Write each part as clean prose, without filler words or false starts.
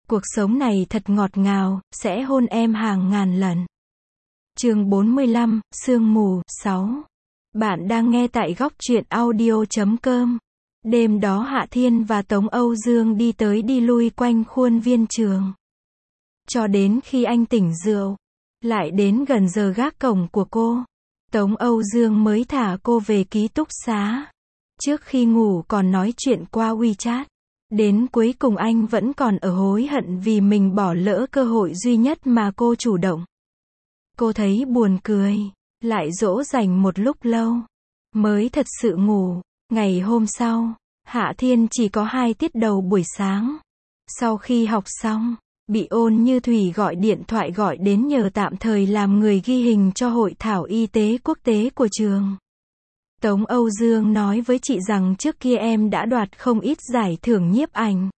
Cuộc sống này thật ngọt ngào, sẽ hôn em hàng ngàn lần. Chương 45, Sương mù, 6. Bạn đang nghe tại góc truyện audio.com. Đêm đó Hạ Thiên và Tống Âu Dương đi tới đi lui quanh khuôn viên trường. Cho đến khi anh tỉnh rượu, lại đến gần giờ gác cổng của cô, Tống Âu Dương mới thả cô về ký túc xá. Trước khi ngủ còn nói chuyện qua WeChat. Đến cuối cùng anh vẫn còn ở hối hận vì mình bỏ lỡ cơ hội duy nhất mà cô chủ động. Cô thấy buồn cười, lại dỗ dành một lúc lâu, mới thật sự ngủ. Ngày hôm sau, Hạ Thiên chỉ có 2 tiết đầu buổi sáng. Sau khi học xong, bị Ôn Như Thủy gọi điện thoại gọi đến nhờ tạm thời làm người ghi hình cho hội thảo y tế quốc tế của trường. Tống Âu Dương nói với chị rằng trước kia em đã đoạt không ít giải thưởng nhiếp ảnh.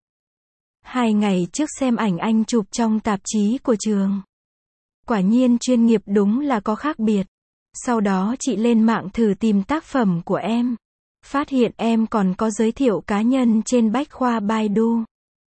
2 ngày trước xem ảnh anh chụp trong tạp chí của trường. Quả nhiên chuyên nghiệp đúng là có khác biệt. Sau đó chị lên mạng thử tìm tác phẩm của em. Phát hiện em còn có giới thiệu cá nhân trên bách khoa Baidu.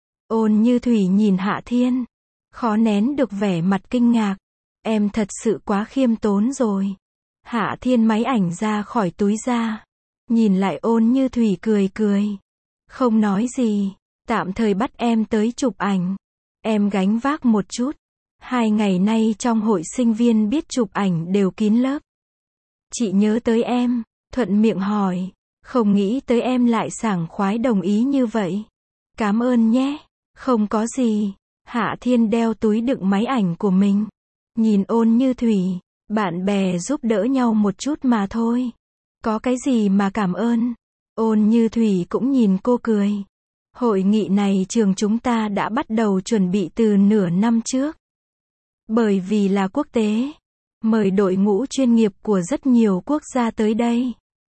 Ôn Như Thủy nhìn Hạ Thiên, khó nén được vẻ mặt kinh ngạc. Em thật sự quá khiêm tốn rồi. Hạ Thiên máy ảnh ra khỏi túi ra, nhìn lại Ôn Như Thủy cười cười. Không nói gì, tạm thời bắt em tới chụp ảnh. Em gánh vác một chút. 2 ngày nay trong hội sinh viên biết chụp ảnh đều kín lớp. Chị nhớ tới em, thuận miệng hỏi, không nghĩ tới em lại sảng khoái đồng ý như vậy. Cảm ơn nhé. Không có gì. Hạ Thiên đeo túi đựng máy ảnh của mình, nhìn Ôn Như Thủy. Bạn bè giúp đỡ nhau một chút mà thôi. Có cái gì mà cảm ơn. Ôn Như Thủy cũng nhìn cô cười. Hội nghị này trường chúng ta đã bắt đầu chuẩn bị từ nửa năm trước. Bởi vì là quốc tế, mời đội ngũ chuyên nghiệp của rất nhiều quốc gia tới đây.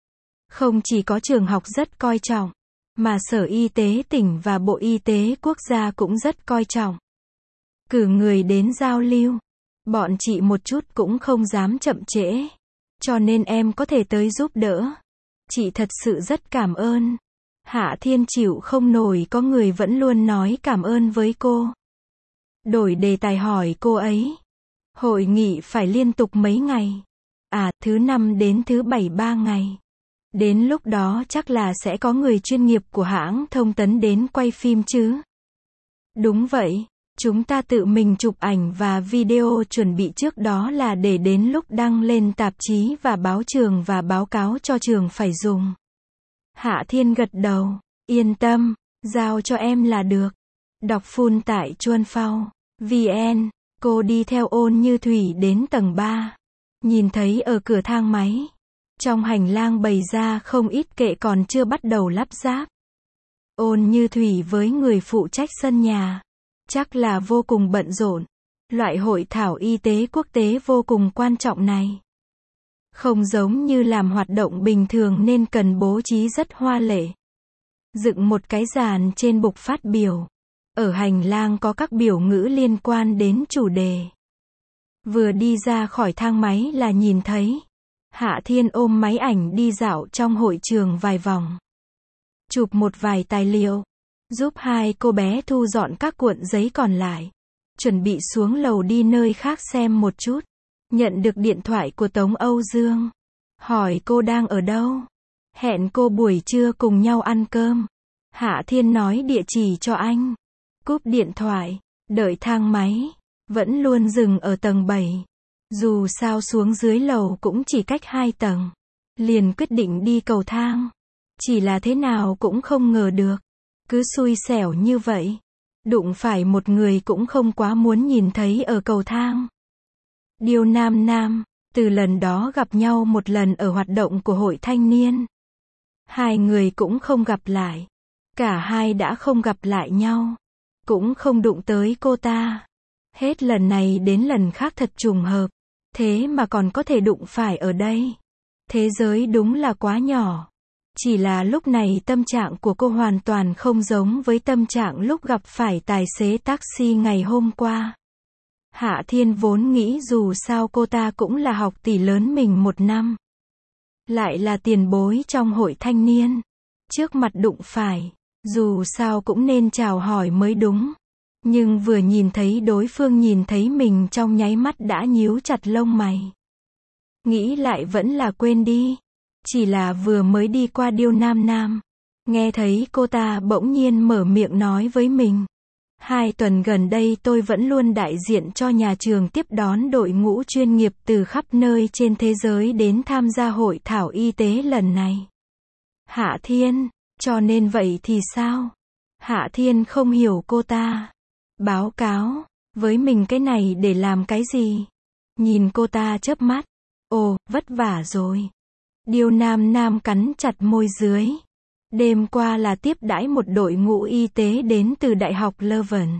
Không chỉ có trường học rất coi trọng, mà Sở Y tế tỉnh và Bộ Y tế quốc gia cũng rất coi trọng. Cử người đến giao lưu. Bọn chị một chút cũng không dám chậm trễ. Cho nên em có thể tới giúp đỡ. Chị thật sự rất cảm ơn. Hạ Thiên chịu không nổi có người vẫn luôn nói cảm ơn với cô. Đổi đề tài hỏi cô ấy. Hội nghị phải liên tục mấy ngày? À, thứ 5 đến thứ 7 3 ngày. Đến lúc đó chắc là sẽ có người chuyên nghiệp của hãng thông tấn đến quay phim chứ? Đúng vậy. Chúng ta tự mình chụp ảnh và video chuẩn bị trước đó là để đến lúc đăng lên tạp chí và báo trường và báo cáo cho trường phải dùng. Hạ Thiên gật đầu. Yên tâm, giao cho em là được. Đọc full tại Chuan Phao VN. Cô đi theo Ôn Như Thủy đến tầng 3. Nhìn thấy ở cửa thang máy, trong hành lang bày ra không ít kệ còn chưa bắt đầu lắp ráp. Ôn Như Thủy với người phụ trách sân nhà. Chắc là vô cùng bận rộn. Loại hội thảo y tế quốc tế vô cùng quan trọng này. Không giống như làm hoạt động bình thường nên cần bố trí rất hoa lệ. Dựng một cái dàn trên bục phát biểu. Ở hành lang có các biểu ngữ liên quan đến chủ đề. Vừa đi ra khỏi thang máy là nhìn thấy Hạ Thiên ôm máy ảnh đi dạo trong hội trường vài vòng. Chụp một vài tài liệu. Giúp 2 cô bé thu dọn các cuộn giấy còn lại. Chuẩn bị xuống lầu đi nơi khác xem một chút. Nhận được điện thoại của Tống Âu Dương. Hỏi cô đang ở đâu. Hẹn cô buổi trưa cùng nhau ăn cơm. Hạ Thiên nói địa chỉ cho anh. Cúp điện thoại. Đợi thang máy. Vẫn luôn dừng ở tầng 7. Dù sao xuống dưới lầu cũng chỉ cách 2 tầng. Liền quyết định đi cầu thang. Chỉ là thế nào cũng không ngờ được. Cứ xui xẻo như vậy. Đụng phải một người cũng không quá muốn nhìn thấy ở cầu thang. Điêu Nam Nam, từ lần đó gặp nhau một lần ở hoạt động của hội thanh niên. 2 người cũng không gặp lại. Cả hai đã không gặp lại nhau. Cũng không đụng tới cô ta. Hết lần này đến lần khác thật trùng hợp. Thế mà còn có thể đụng phải ở đây. Thế giới đúng là quá nhỏ. Chỉ là lúc này tâm trạng của cô hoàn toàn không giống với tâm trạng lúc gặp phải tài xế taxi ngày hôm qua. Hạ Thiên vốn nghĩ dù sao cô ta cũng là học tỷ lớn mình 1 năm. Lại là tiền bối trong hội thanh niên. Trước mặt đụng phải, dù sao cũng nên chào hỏi mới đúng. Nhưng vừa nhìn thấy đối phương nhìn thấy mình trong nháy mắt đã nhíu chặt lông mày. Nghĩ lại vẫn là quên đi. Chỉ là vừa mới đi qua Điêu Nam Nam. Nghe thấy cô ta bỗng nhiên mở miệng nói với mình. 2 tuần gần đây tôi vẫn luôn đại diện cho nhà trường tiếp đón đội ngũ chuyên nghiệp từ khắp nơi trên thế giới đến tham gia hội thảo y tế lần này. Hạ Thiên, cho nên vậy thì sao? Hạ Thiên không hiểu cô ta. Báo cáo, với mình cái này để làm cái gì? Nhìn cô ta chớp mắt. Ồ, vất vả rồi. Điêu Nam Nam cắn chặt môi dưới. Đêm qua là tiếp đãi một đội ngũ y tế đến từ Đại học Leuven.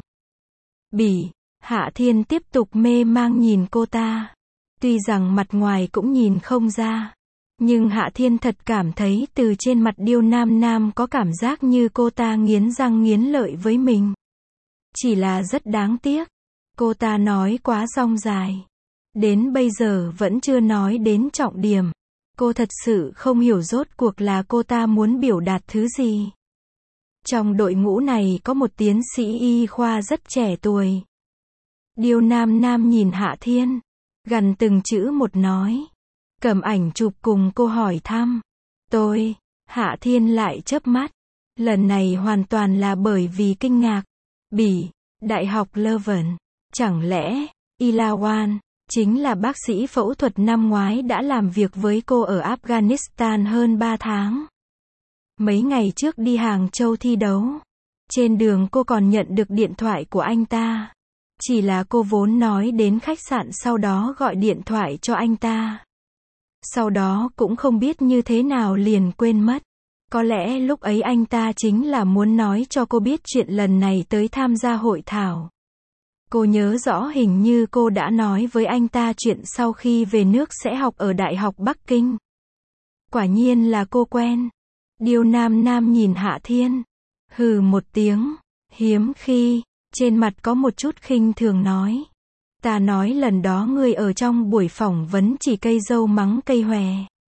Bỉ, Hạ Thiên tiếp tục mê mang nhìn cô ta. Tuy rằng mặt ngoài cũng nhìn không ra. Nhưng Hạ Thiên thật cảm thấy từ trên mặt Điêu Nam Nam có cảm giác như cô ta nghiến răng nghiến lợi với mình. Chỉ là rất đáng tiếc. Cô ta nói quá dong dài. Đến bây giờ vẫn chưa nói đến trọng điểm. Cô thật sự không hiểu rốt cuộc là cô ta muốn biểu đạt thứ gì. Trong đội ngũ này có một tiến sĩ y khoa rất trẻ tuổi. Điêu Nam Nam nhìn Hạ Thiên. Gần từng chữ một nói. Cầm ảnh chụp cùng cô hỏi thăm. Tôi, Hạ Thiên lại chớp mắt. Lần này hoàn toàn là bởi vì kinh ngạc. Bỉ, Đại học Leuven. Chẳng lẽ, Ilawan, chính là bác sĩ phẫu thuật năm ngoái đã làm việc với cô ở Afghanistan hơn 3 tháng. Mấy ngày trước đi Hàng Châu thi đấu. Trên đường cô còn nhận được điện thoại của anh ta. Chỉ là cô vốn nói đến khách sạn sau đó gọi điện thoại cho anh ta. Sau đó cũng không biết như thế nào liền quên mất. Có lẽ lúc ấy anh ta chính là muốn nói cho cô biết chuyện lần này tới tham gia hội thảo. Cô nhớ rõ hình như cô đã nói với anh ta chuyện sau khi về nước sẽ học ở Đại học Bắc Kinh. Quả nhiên là cô quen. Điêu Nam Nam nhìn Hạ Thiên. Hừ một tiếng. Hiếm khi. Trên mặt có một chút khinh thường nói. Ta nói lần đó ngươi ở trong buổi phỏng vấn chỉ cây dâu mắng cây hòe.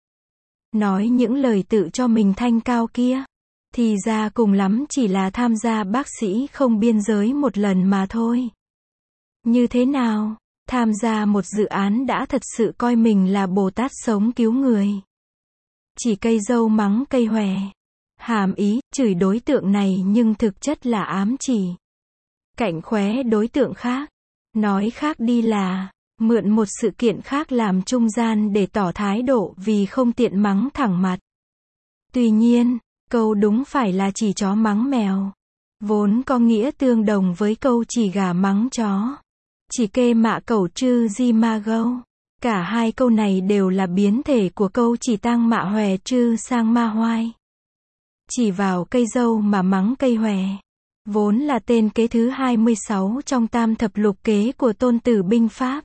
Nói những lời tự cho mình thanh cao kia. Thì ra cùng lắm chỉ là tham gia bác sĩ không biên giới một lần mà thôi. Như thế nào? Tham gia một dự án đã thật sự coi mình là Bồ Tát sống cứu người. Chỉ cây dâu mắng cây hòe. Hàm ý, chửi đối tượng này nhưng thực chất là ám chỉ. Cạnh khóe đối tượng khác. Nói khác đi là, mượn một sự kiện khác làm trung gian để tỏ thái độ vì không tiện mắng thẳng mặt. Tuy nhiên, câu đúng phải là chỉ chó mắng mèo. Vốn có nghĩa tương đồng với câu chỉ gà mắng chó. Chỉ kê mạ cẩu trư di ma gâu. Cả hai câu này đều là biến thể của câu chỉ tang mạ hòe trư sang ma hoai. Chỉ vào cây dâu mà mắng cây hòe. Vốn là tên kế thứ 26 trong tam thập lục kế của Tôn Tử binh pháp.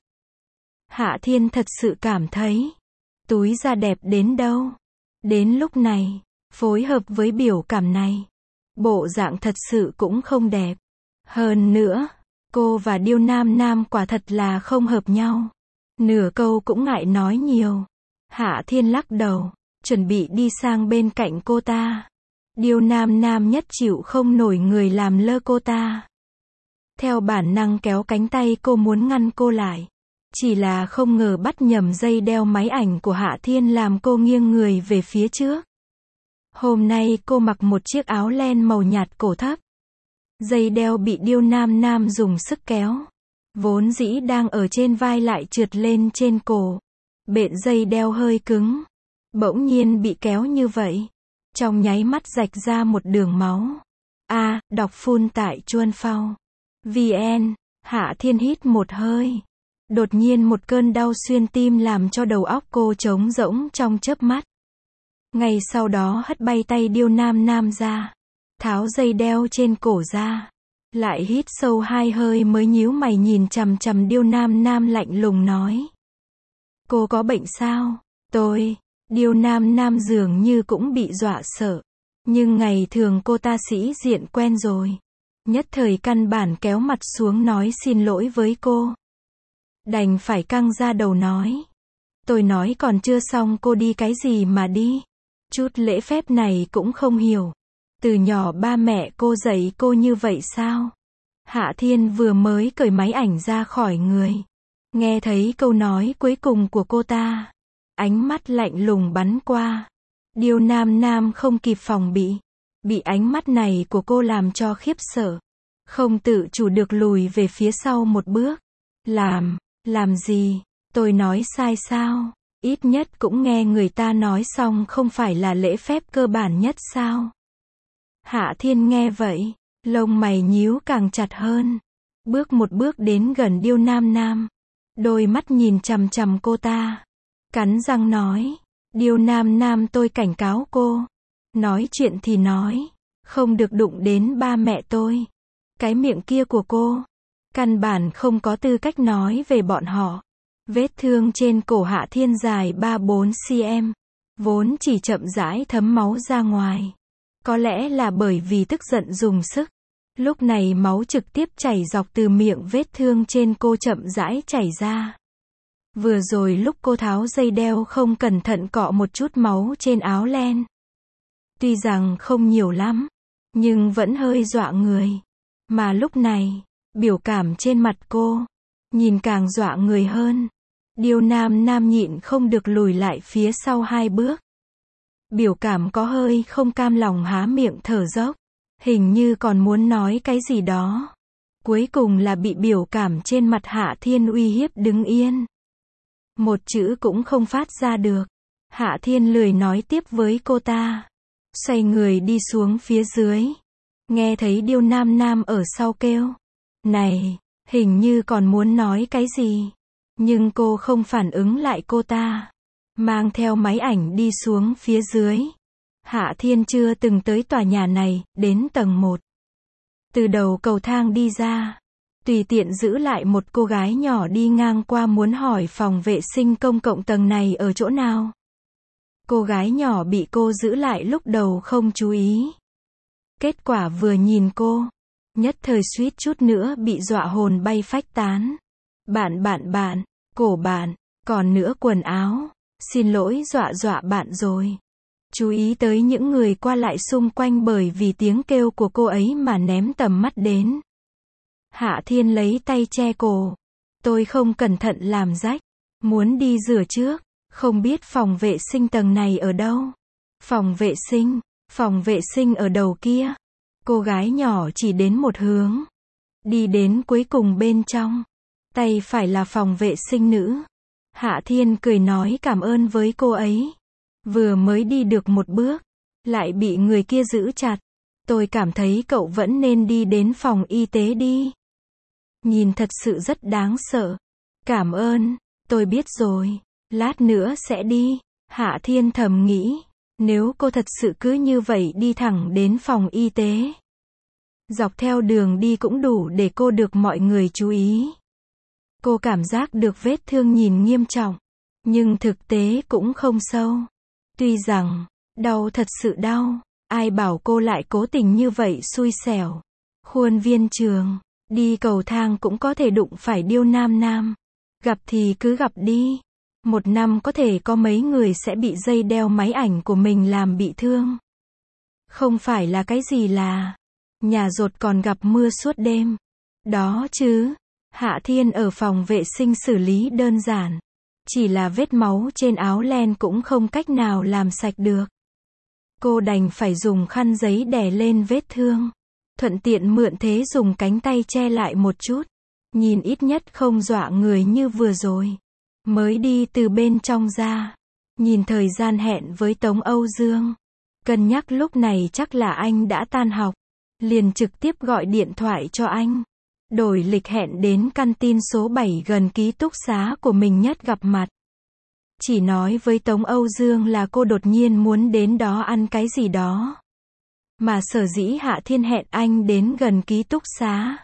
Hạ Thiên thật sự cảm thấy, túi da đẹp đến đâu. Đến lúc này, phối hợp với biểu cảm này, bộ dạng thật sự cũng không đẹp. Hơn nữa, cô và Điêu Nam Nam quả thật là không hợp nhau. Nửa câu cũng ngại nói nhiều. Hạ Thiên lắc đầu, chuẩn bị đi sang bên cạnh cô ta. Điêu Nam Nam nhất chịu không nổi người làm lơ cô ta. Theo bản năng kéo cánh tay cô muốn ngăn cô lại. Chỉ là không ngờ bắt nhầm dây đeo máy ảnh của Hạ Thiên làm cô nghiêng người về phía trước. Hôm nay cô mặc một chiếc áo len màu nhạt cổ thấp. Dây đeo bị Điêu Nam Nam dùng sức kéo. Vốn dĩ đang ở trên vai lại trượt lên trên cổ. Bện dây đeo hơi cứng. Bỗng nhiên bị kéo như vậy. Trong nháy mắt rạch ra một đường máu. Đọc phun tại Chuan Phao. VN, Hạ Thiên hít một hơi. Đột nhiên một cơn đau xuyên tim làm cho đầu óc cô trống rỗng trong chớp mắt. Ngay sau đó hất bay tay Điêu Nam Nam ra. Tháo dây đeo trên cổ ra. Lại hít sâu 2 hơi mới nhíu mày nhìn chằm chằm Điêu Nam Nam lạnh lùng nói. Cô có bệnh sao? Điêu Nam Nam dường như cũng bị dọa sợ. Nhưng ngày thường cô ta sĩ diện quen rồi. Nhất thời căn bản kéo mặt xuống nói xin lỗi với cô. Đành phải căng ra đầu nói. Tôi nói còn chưa xong cô đi cái gì mà đi. Chút lễ phép này cũng không hiểu. Từ nhỏ ba mẹ cô dạy cô như vậy sao? Hạ Thiên vừa mới cởi máy ảnh ra khỏi người. Nghe thấy câu nói cuối cùng của cô ta. Ánh mắt lạnh lùng bắn qua. Điêu Nam Nam không kịp phòng bị. Bị ánh mắt này của cô làm cho khiếp sợ. Không tự chủ được lùi về phía sau một bước. Làm gì? Tôi nói sai sao? Ít nhất cũng nghe người ta nói xong không phải là lễ phép cơ bản nhất sao? Hạ Thiên nghe vậy, lông mày nhíu càng chặt hơn. Bước một bước đến gần Điêu Nam Nam. Đôi mắt nhìn chằm chằm cô ta. Cắn răng nói, Điêu Nam Nam tôi cảnh cáo cô. Nói chuyện thì nói, không được đụng đến ba mẹ tôi. Cái miệng kia của cô, căn bản không có tư cách nói về bọn họ. Vết thương trên cổ Hạ Thiên dài 3-4 cm, vốn chỉ chậm rãi thấm máu ra ngoài. Có lẽ là bởi vì tức giận dùng sức. Lúc này máu trực tiếp chảy dọc từ miệng vết thương trên cô chậm rãi chảy ra. Vừa rồi lúc cô tháo dây đeo không cẩn thận cọ một chút máu trên áo len. Tuy rằng không nhiều lắm, nhưng vẫn hơi dọa người. Mà lúc này, biểu cảm trên mặt cô, nhìn càng dọa người hơn. Điêu Nam Nam nhịn không được lùi lại phía sau 2 bước. Biểu cảm có hơi không cam lòng há miệng thở dốc. Hình như còn muốn nói cái gì đó. Cuối cùng là bị biểu cảm trên mặt Hạ Thiên uy hiếp đứng yên. Một chữ cũng không phát ra được. Hạ Thiên lười nói tiếp với cô ta. Xoay người đi xuống phía dưới. Nghe thấy Điêu Nam Nam ở sau kêu. Này, hình như còn muốn nói cái gì. Nhưng cô không phản ứng lại cô ta. Mang theo máy ảnh đi xuống phía dưới. Hạ Thiên chưa từng tới tòa nhà này, đến tầng 1. Từ đầu cầu thang đi ra. Tùy tiện giữ lại một cô gái nhỏ đi ngang qua muốn hỏi phòng vệ sinh công cộng tầng này ở chỗ nào. Cô gái nhỏ bị cô giữ lại lúc đầu không chú ý. Kết quả vừa nhìn cô, nhất thời suýt chút nữa bị dọa hồn bay phách tán. Bạn, cổ bạn, còn nữa quần áo, xin lỗi dọa bạn rồi. Chú ý tới những người qua lại xung quanh bởi vì tiếng kêu của cô ấy mà ném tầm mắt đến. Hạ Thiên lấy tay che cổ. Tôi không cẩn thận làm rách. Muốn đi rửa trước. Không biết phòng vệ sinh tầng này ở đâu. Phòng vệ sinh ở đầu kia. Cô gái nhỏ chỉ đến một hướng. Đi đến cuối cùng bên trong. Tay phải là phòng vệ sinh nữ. Hạ Thiên cười nói cảm ơn với cô ấy. Vừa mới đi được một bước, lại bị người kia giữ chặt. Tôi cảm thấy cậu vẫn nên đi đến phòng y tế đi. Nhìn thật sự rất đáng sợ. Cảm ơn, tôi biết rồi, lát nữa sẽ đi. Hạ Thiên thầm nghĩ, nếu cô thật sự cứ như vậy đi thẳng đến phòng y tế. Dọc theo đường đi cũng đủ để cô được mọi người chú ý. Cô cảm giác được vết thương nhìn nghiêm trọng, nhưng thực tế cũng không sâu. Tuy rằng, đau thật sự đau, ai bảo cô lại cố tình như vậy xui xẻo. Khuôn viên trường, đi cầu thang cũng có thể đụng phải Điêu Nam Nam. Gặp thì cứ gặp đi. Một năm có thể có mấy người sẽ bị dây đeo máy ảnh của mình làm bị thương. Không phải là cái gì là nhà dột còn gặp mưa suốt đêm. Đó chứ. Hạ Thiên ở phòng vệ sinh xử lý đơn giản. Chỉ là vết máu trên áo len cũng không cách nào làm sạch được. Cô đành phải dùng khăn giấy đè lên vết thương. Thuận tiện mượn thế dùng cánh tay che lại một chút. Nhìn ít nhất không dọa người như vừa rồi. Mới đi từ bên trong ra. Nhìn thời gian hẹn với Tống Âu Dương. Cân nhắc lúc này chắc là anh đã tan học. Liền trực tiếp gọi điện thoại cho anh. Đổi lịch hẹn đến căn tin số 7 gần ký túc xá của mình nhất gặp mặt. Chỉ nói với Tống Âu Dương là cô đột nhiên muốn đến đó ăn cái gì đó. Mà sở dĩ Hạ Thiên hẹn anh đến gần ký túc xá.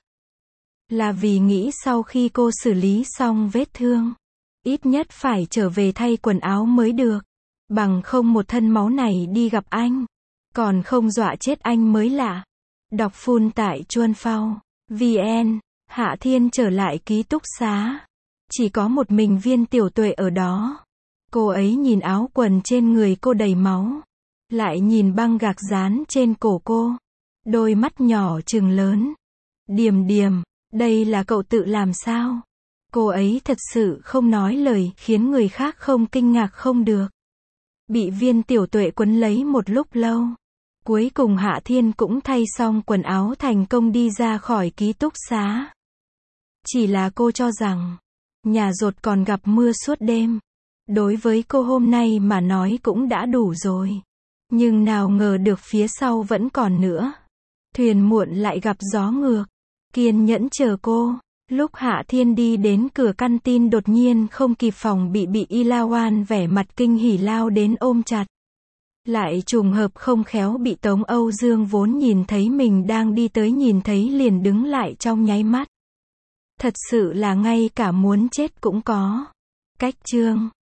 Là vì nghĩ sau khi cô xử lý xong vết thương. Ít nhất phải trở về thay quần áo mới được. Bằng không một thân máu này đi gặp anh. Còn không dọa chết anh mới lạ. Đọc full tại Chuan Phao. VN, Hạ Thiên trở lại ký túc xá. Chỉ có một mình Viên Tiểu Tuệ ở đó. Cô ấy nhìn áo quần trên người cô đầy máu. Lại nhìn băng gạc dán trên cổ cô. Đôi mắt nhỏ trừng lớn. Điềm điềm, đây là cậu tự làm sao? Cô ấy thật sự không nói lời, khiến người khác không kinh ngạc không được. Bị Viên Tiểu Tuệ quấn lấy một lúc lâu. Cuối cùng Hạ Thiên cũng thay xong quần áo thành công đi ra khỏi ký túc xá. Chỉ là cô cho rằng, nhà dột còn gặp mưa suốt đêm. Đối với cô hôm nay mà nói cũng đã đủ rồi. Nhưng nào ngờ được phía sau vẫn còn nữa. Thuyền muộn lại gặp gió ngược. Kiên nhẫn chờ cô. Lúc Hạ Thiên đi đến cửa căn tin đột nhiên không kịp phòng bị Y La Oan vẻ mặt kinh hỉ lao đến ôm chặt. Lại trùng hợp không khéo bị Tống Âu Dương vốn nhìn thấy mình đang đi tới nhìn thấy liền đứng lại trong nháy mắt. Thật sự là ngay cả muốn chết cũng có. Cách chương